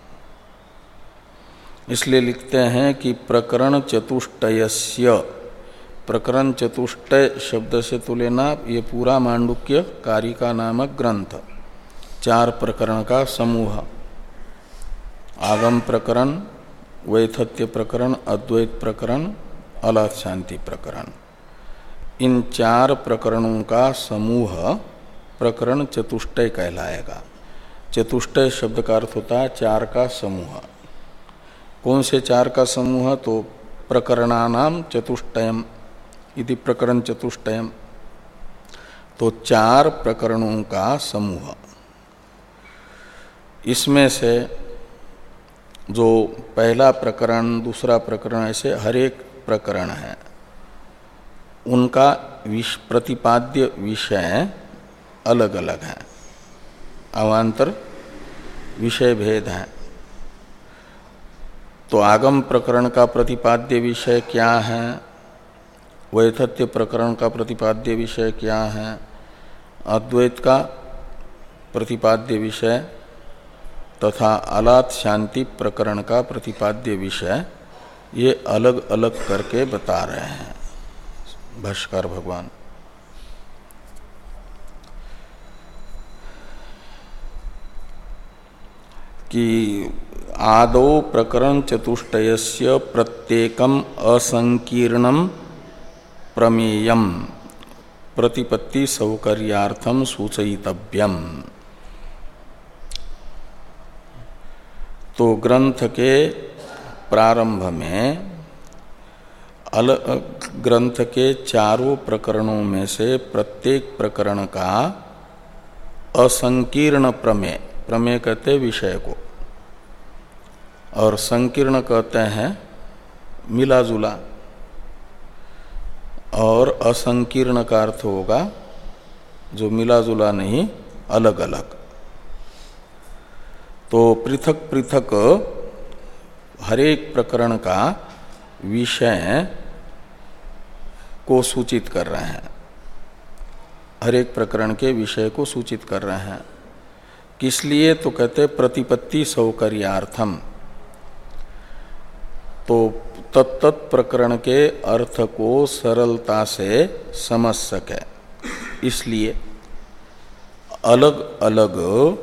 इसलिए लिखते हैं कि प्रकरण चतुष्टयस्य, प्रकरण चतुष्टय शब्द से तो लेना ये पूरा मांडुक्य कारिका नामक ग्रंथ, चार प्रकरण का समूह, आगम प्रकरण, वैथत्य प्रकरण, अद्वैत प्रकरण, अलग शांति प्रकरण, इन चार प्रकरणों का समूह प्रकरण चतुष्टय कहलाएगा। चतुष्टय शब्द का अर्थ होता है चार का समूह। कौन से चार का समूह? तो प्रकरणानाम चतुष्टयम इति प्रकरण चतुष्टयम, तो चार प्रकरणों का समूह। इसमें से जो पहला प्रकरण, दूसरा प्रकरण, ऐसे हर एक प्रकरण है, उनका विष, प्रतिपाद्य विषय अलग अलग है, अवान्तर विषय भेद है। तो आगम प्रकरण का प्रतिपाद्य विषय क्या है, वैथत्य प्रकरण का प्रतिपाद्य विषय क्या है, अद्वैत का प्रतिपाद्य विषय तथा अलात शांति प्रकरण का प्रतिपाद्य विषय, ये अलग अलग करके बता रहे हैं भाष्यकार भगवान। कि आदौ प्रकरण चतुष्टयस्य प्रत्येकम असंकीर्णम प्रमेयम प्रतिपत्ति सौकर्यार्थम सूचयितव्यम। तो ग्रंथ के प्रारंभ में अल ग्रंथ के चारों प्रकरणों में से प्रत्येक प्रकरण का असंकीर्ण प्रमेय, प्रमेय कहते विषय को, और संकीर्ण कहते हैं मिला जुला, और असंकीर्ण का अर्थ होगा जो मिला जुला नहीं, अलग अलग। तो पृथक पृथक हरेक प्रकरण का विषय को सूचित कर रहे हैं, हरेक प्रकरण के विषय को सूचित कर रहे हैं। किस लिए? तो कहते प्रतिपत्ति सौकर्यार्थम, तो तत्त प्रकरण के अर्थ को सरलता से समझ सके, इसलिए अलग अलग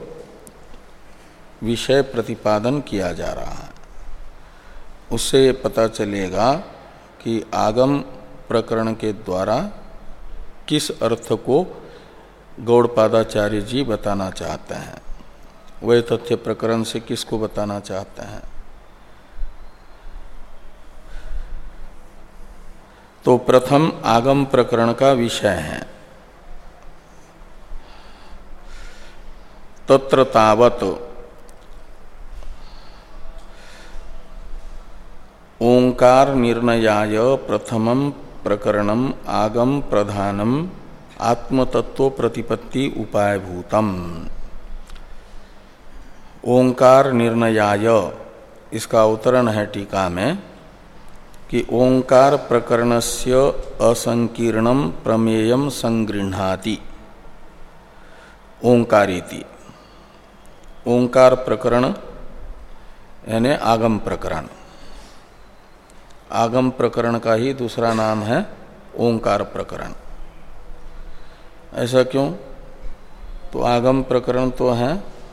विषय प्रतिपादन किया जा रहा है। उससे ये पता चलेगा कि आगम प्रकरण के द्वारा किस अर्थ को गौड़पादाचार्य जी बताना चाहते हैं, वह तथ्य प्रकरण से किसको बताना चाहते हैं। तो प्रथम आगम प्रकरण का विषय है। तत्र तावत ओंकार निर्णयाय प्रथमम प्रकरणम आगम प्रधानम आत्मतत्व प्रतिपत्ति उपायभूतम। ओंकार निर्णयाय, इसका अवतरण है टीका में कि ओंकार प्रकरणस्य असंकीर्णम प्रमेयम संगृह्णाति ओंकारेति। ओंकार प्रकरण यानी आगम प्रकरण, आगम प्रकरण का ही दूसरा नाम है ओंकार प्रकरण। ऐसा क्यों? तो आगम प्रकरण तो है,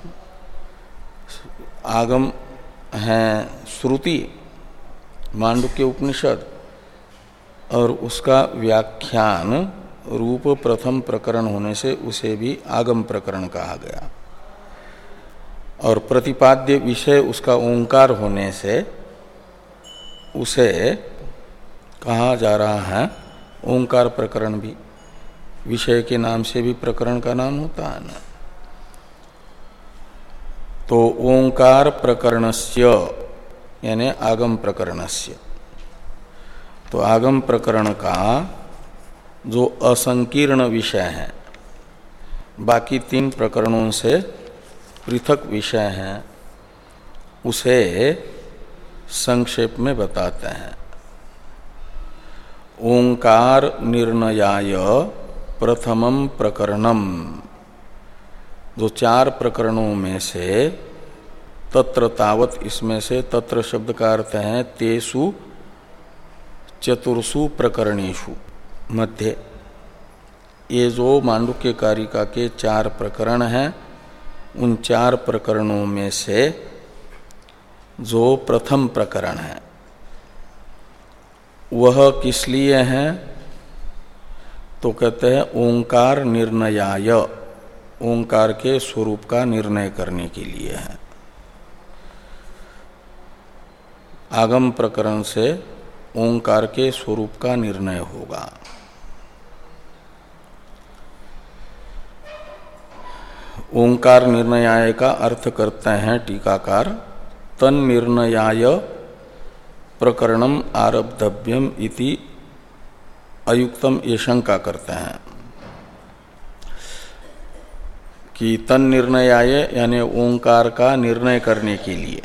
आगम है श्रुति, मांडुक्य उपनिषद, और उसका व्याख्यान रूप प्रथम प्रकरण होने से उसे भी आगम प्रकरण कहा गया। और प्रतिपाद्य विषय उसका ओंकार होने से उसे कहा जा रहा है ओंकार प्रकरण भी। विषय के नाम से भी प्रकरण का नाम होता है ना। तो ओंकार प्रकरणस्य यानी आगम प्रकरणस्य, तो आगम प्रकरण का जो असंकीर्ण विषय है, बाकी तीन प्रकरणों से पृथक विषय हैं, उसे संक्षेप में बताते हैं। ओंकार निर्णयाय प्रथमम प्रकरणम, जो चार प्रकरणों में से तत्र तावत, इसमें से तत्र शब्द का अर्थ है तेसु चतुर्षु प्रकरणेषु मध्य, ये जो मांडुक्य कारिका के चार प्रकरण हैं, उन चार प्रकरणों में से जो प्रथम प्रकरण है वह किस लिए है? तो कहते हैं ओंकार निर्णयाय, ओंकार के स्वरूप का निर्णय करने के लिए है। आगम प्रकरण से ओंकार के स्वरूप का निर्णय होगा। ओंकार निर्णयाय का अर्थ करते हैं टीकाकार, तन निर्णयाय प्रकरणम आरब्धव्यम इति अयुक्तम, ये शंका करते हैं कि तन निर्णयाय यानी ओंकार का निर्णय करने के लिए,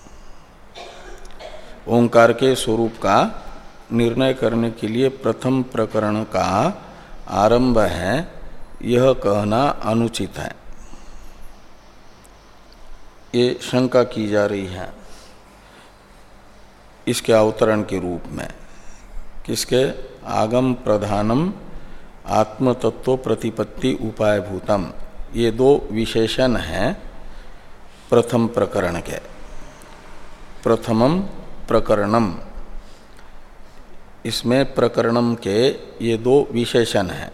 ओंकार के स्वरूप का निर्णय करने के लिए प्रथम प्रकरण का आरंभ है, यह कहना अनुचित है। ये शंका की जा रही है इसके अवतरण के रूप में। किसके? आगम प्रधानम आत्मतत्व प्रतिपत्ति उपाय भूतम, ये दो विशेषण हैं प्रथम प्रकरण के। प्रथमम प्रकरणम, इसमें प्रकरणम के ये दो विशेषण हैं।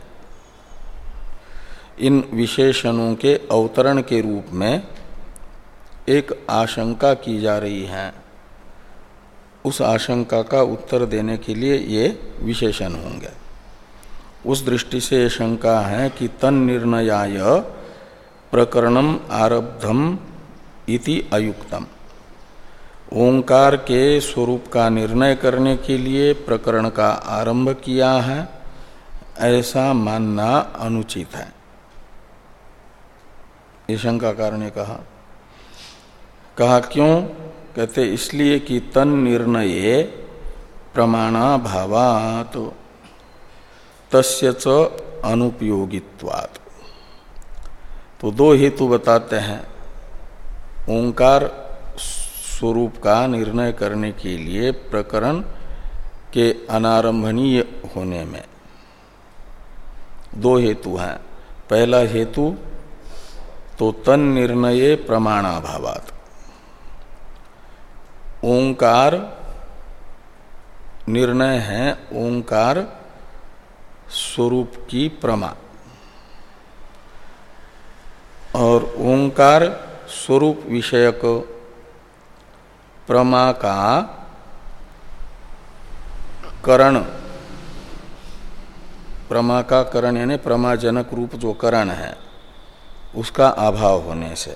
इन विशेषणों के अवतरण के रूप में एक आशंका की जा रही है, उस आशंका का उत्तर देने के लिए ये विशेषण होंगे। उस दृष्टि से ये शंका है कि तन निर्णयाय प्रकरणम आरब्धम इति अयुक्तम, ओंकार के स्वरूप का निर्णय करने के लिए प्रकरण का आरंभ किया है, ऐसा मानना अनुचित है। ये शंकाकार ने कहा कहा क्यों? कहते इसलिए कि तन निर्णये प्रमाणाभावात् तस्य च अनुपयोगित्वात्। तो दो हेतु बताते हैं ओंकार स्वरूप का निर्णय करने के लिए प्रकरण के अनारंभनीय होने में। दो हेतु हैं। पहला हेतु तो तन निर्णये प्रमाणाभावात्, ओंकार निर्णय है ओंकार स्वरूप की प्रमा, और ओंकार स्वरूप विषयक प्रमा का करण, प्रमा का करण यानी प्रमाजनक रूप जो करण है उसका अभाव होने से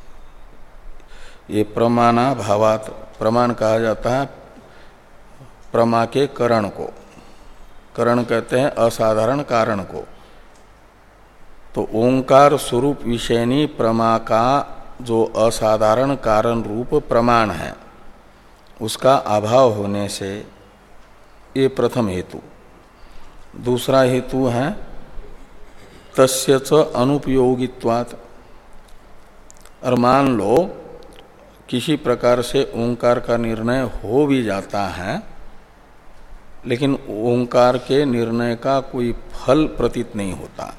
ये प्रमाणा भावात, प्रमाण कहा जाता है प्रमा के करण को। करण कहते हैं असाधारण कारण को। तो ओंकार स्वरूप विषयनी प्रमा का जो असाधारण कारण रूप प्रमाण है उसका अभाव होने से ये प्रथम हेतु। दूसरा हेतु है तस्य च अनुपयोगित्वात्। और मान लो किसी प्रकार से ओंकार का निर्णय हो भी जाता है, लेकिन ओंकार के निर्णय का कोई फल प्रतीत नहीं होता,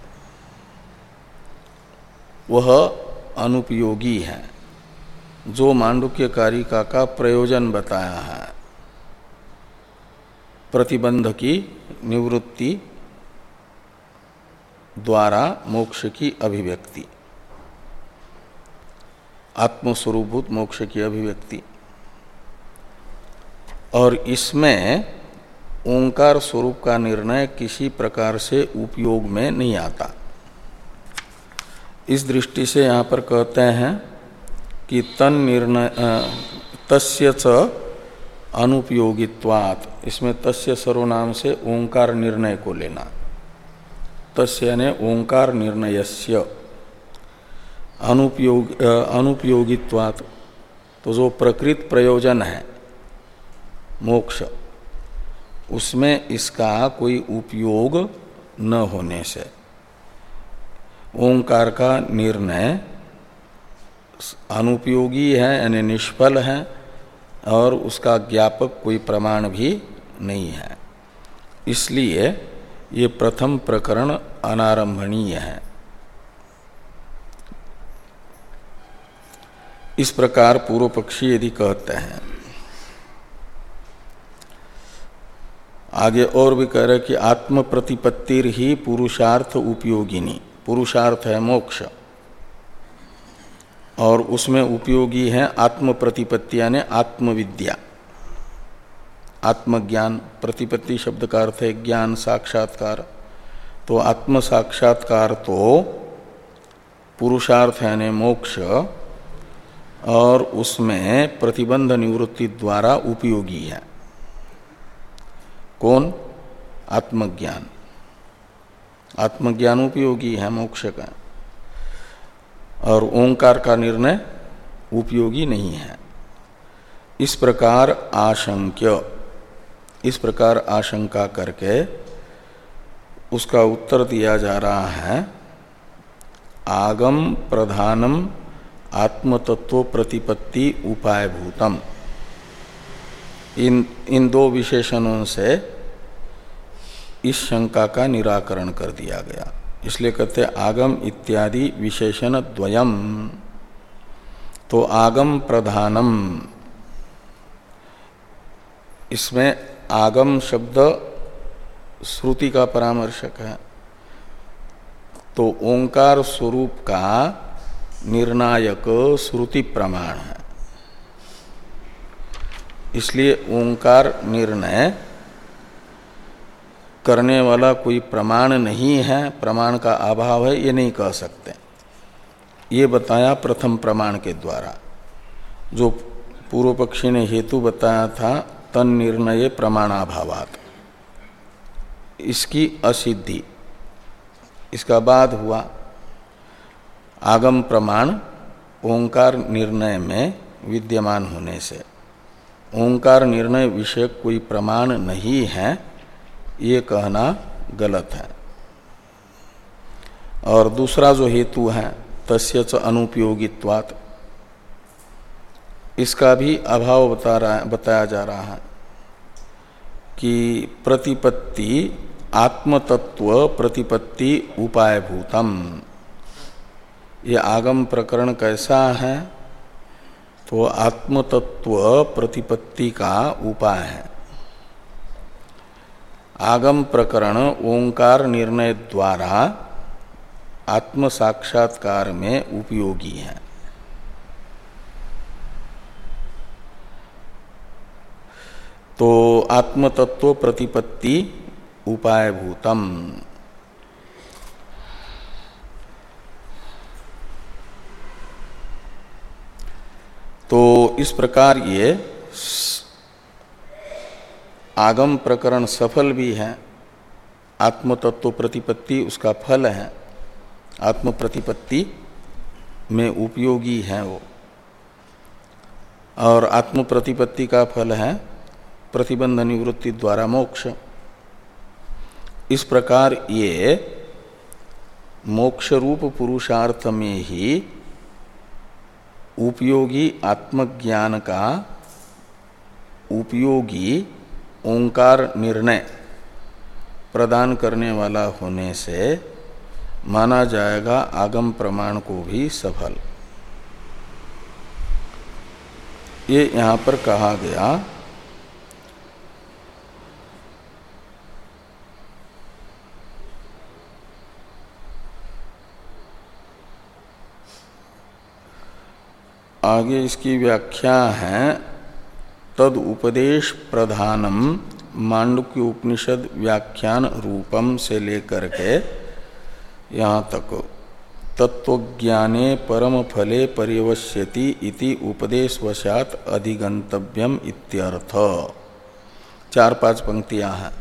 वह अनुपयोगी है, जो मांडुक्य कारिका का प्रयोजन बताया है। प्रतिबंध की निवृत्ति द्वारा मोक्ष की अभिव्यक्ति, आत्मस्वरूपभूत मोक्ष की अभिव्यक्ति। और इसमें ओंकार स्वरूप का निर्णय किसी प्रकार से उपयोग में नहीं आता। इस दृष्टि से यहाँ पर कहते हैं कि तन निर्णय तस्य च अनुपयोगित्वात्, इसमें तस्य सर्वनाम से ओंकार निर्णय को लेना। तस्य ने ओंकार निर्णयस्य अनुपयोग अनुपयोगित्वात्, तो जो प्रकृत प्रयोजन है मोक्ष, उसमें इसका कोई उपयोग न होने से ओंकार का निर्णय अनुपयोगी है, यानी निष्फल है, और उसका ज्ञापक कोई प्रमाण भी नहीं है। इसलिए ये प्रथम प्रकरण अनारंभणीय है। इस प्रकार पूर्व पक्षी यदि कहते हैं। आगे और भी कह रहे कि आत्म प्रतिपत्तिर ही पुरुषार्थ उपयोगिनी, पुरुषार्थ है मोक्ष और उसमें उपयोगी है आत्म प्रतिपत्ति यानी आत्मविद्या, आत्मज्ञान। प्रतिपत्ति शब्द का अर्थ है ज्ञान, साक्षात्कार। तो आत्म साक्षात्कार तो पुरुषार्थ है यानी मोक्ष, और उसमें प्रतिबंध निवृत्ति द्वारा उपयोगी है। कौन? आत्मज्ञान। आत्मज्ञान उपयोगी है मोक्ष का, और ओंकार का निर्णय उपयोगी नहीं है। इस प्रकार आशंक्य, इस प्रकार आशंका करके उसका उत्तर दिया जा रहा है आगम प्रधानम आत्मतत्व प्रतिपत्ति उपायभूतम। इन इन दो विशेषणों से इस शंका का निराकरण कर दिया गया। इसलिए कहते आगम इत्यादि विशेषण द्वयम। तो आगम प्रधानम, इसमें आगम शब्द श्रुति का परामर्शक है। तो ओंकार स्वरूप का निर्णायक श्रुति प्रमाण है। इसलिए ओंकार निर्णय करने वाला कोई प्रमाण नहीं है, प्रमाण का अभाव है, ये नहीं कह सकते। ये बताया प्रथम प्रमाण के द्वारा। जो पूर्व पक्षी ने हेतु बताया था तन निर्णय प्रमाणाभावात्, इसकी असिद्धि, इसका बाद हुआ आगम प्रमाण ओंकार निर्णय में विद्यमान होने से। ओंकार निर्णय विषय कोई प्रमाण नहीं है, ये कहना गलत है। और दूसरा जो हेतु है तस्य च अनुपयोगित्वात्, इसका भी अभाव बता रहा बताया जा रहा है कि प्रतिपत्ति आत्मतत्व प्रतिपत्ति उपायभूतम। ये आगम प्रकरण कैसा है? तो आत्मतत्व प्रतिपत्ति का उपाय है। आगम प्रकरण ओंकार निर्णय द्वारा आत्म साक्षात्कार में उपयोगी है। तो आत्मतत्व प्रतिपत्ति उपायभूतम, तो इस प्रकार ये आगम प्रकरण सफल भी है। आत्मतत्व प्रतिपत्ति उसका फल है, आत्म प्रतिपत्ति में उपयोगी है वो, और आत्म प्रतिपत्ति का फल है प्रतिबंध निवृत्ति द्वारा मोक्ष। इस प्रकार ये मोक्ष रूप पुरुषार्थ में ही उपयोगी आत्मज्ञान का उपयोगी ओंकार निर्णय प्रदान करने वाला होने से माना जाएगा आगम प्रमाण को भी सफल। ये यहाँ पर कहा गया आगे इसकी व्याख्या है तद उपदेश प्रधानम मांडुक्य उपनिषद व्याख्यान रूपम से लेकर के यहाँ तक तत्वज्ञाने परम फले परिवश्यति इति उपदेशवशात अधिगंतव्यम इत्यर्थ। चार पांच पंक्तियां हैं।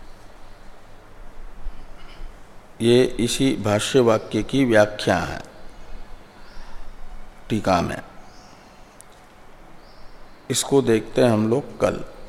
ये इसी भाष्य वाक्य की व्याख्या है टीका में। इसको देखते हैं हम लोग कल।